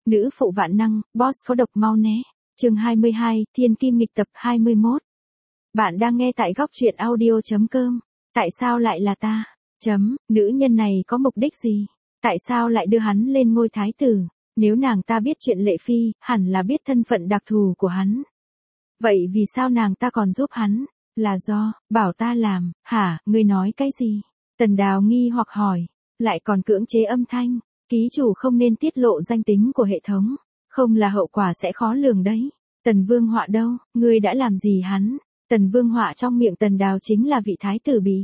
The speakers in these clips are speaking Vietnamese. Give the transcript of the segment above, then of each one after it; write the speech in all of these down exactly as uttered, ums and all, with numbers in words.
Nữ phụ vạn năng, boss có độc mau né. Chương hai mươi hai, Thiên Kim nghịch tập hai mươi mốt. Bạn đang nghe tại góc truyện audio.com. Tại sao lại là ta? Chấm, nữ nhân này có mục đích gì? Tại sao lại đưa hắn lên ngôi thái tử? Nếu nàng ta biết chuyện Lệ Phi, hẳn là biết thân phận đặc thù của hắn. Vậy vì sao nàng ta còn giúp hắn? Là do, bảo ta làm, hả, ngươi nói cái gì? Tần Đào nghi hoặc hỏi, lại còn cưỡng chế âm thanh. Ký chủ không nên tiết lộ danh tính của hệ thống, không là hậu quả sẽ khó lường đấy. Tần Vương Họa đâu, ngươi đã làm gì hắn? Tần Vương Họa trong miệng Tần Đào chính là vị thái tử bị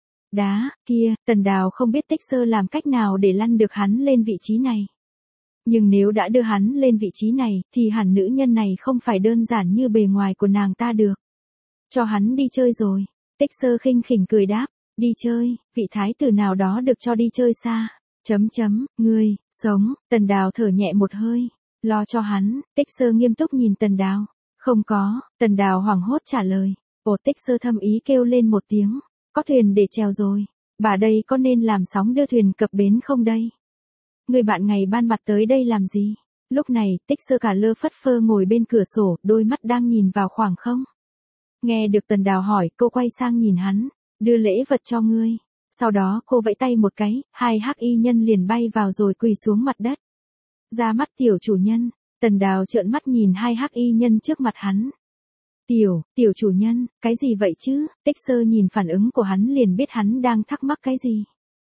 đá, kia, Tần Đào không biết Tích Sơ làm cách nào để lăn được hắn lên vị trí này. Nhưng nếu đã đưa hắn lên vị trí này, thì hẳn nữ nhân này không phải đơn giản như bề ngoài của nàng ta được. Cho hắn đi chơi rồi. Tích Sơ khinh khỉnh cười đáp, đi chơi, vị thái tử nào đó được cho đi chơi xa. Chấm chấm, ngươi, sống, Tần Đào thở nhẹ một hơi, lo cho hắn. Tích Sơ nghiêm túc nhìn Tần Đào, không có, Tần Đào hoảng hốt trả lời. Ồ, Tích Sơ thâm ý kêu lên một tiếng, có thuyền để chèo rồi, bà đây có nên làm sóng đưa thuyền cập bến không đây? Người bạn ngày ban mặt tới đây làm gì? Lúc này, Tích Sơ cả lơ phất phơ ngồi bên cửa sổ, đôi mắt đang nhìn vào khoảng không. Nghe được Tần Đào hỏi, cô quay sang nhìn hắn, đưa lễ vật cho ngươi. Sau đó cô vẫy tay một cái, hai hắc y nhân liền bay vào rồi quỳ xuống mặt đất. Ra mắt tiểu chủ nhân, Tần Đào trợn mắt nhìn hai hắc y nhân trước mặt hắn. Tiểu, tiểu chủ nhân, cái gì vậy chứ? Tích Sơ nhìn phản ứng của hắn liền biết hắn đang thắc mắc cái gì.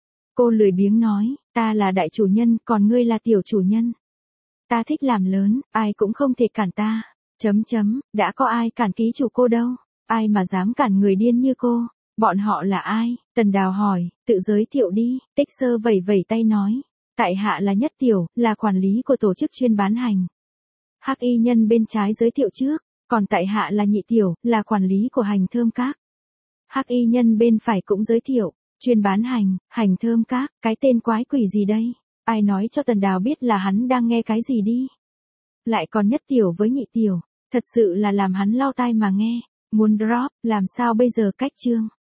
Cô lười biếng nói, ta là đại chủ nhân, còn ngươi là tiểu chủ nhân. Ta thích làm lớn, ai cũng không thể cản ta. Chấm chấm, đã có ai cản ký chủ cô đâu, ai mà dám cản người điên như cô. Bọn họ là ai? Tần Đào hỏi, tự giới thiệu đi. Tích Sơ vẩy vẩy tay nói, tại hạ là Nhất Tiểu, là quản lý của tổ chức chuyên bán hành. Hắc y nhân bên trái giới thiệu trước, còn tại hạ là Nhị Tiểu, là quản lý của hành thơm các. Hắc y nhân bên phải cũng giới thiệu, chuyên bán hành, hành thơm các, cái tên quái quỷ gì đây? Ai nói cho Tần Đào biết là hắn đang nghe cái gì đi? Lại còn Nhất Tiểu với Nhị Tiểu, thật sự là làm hắn lau tai mà nghe. Muốn drop, làm sao bây giờ cách chương?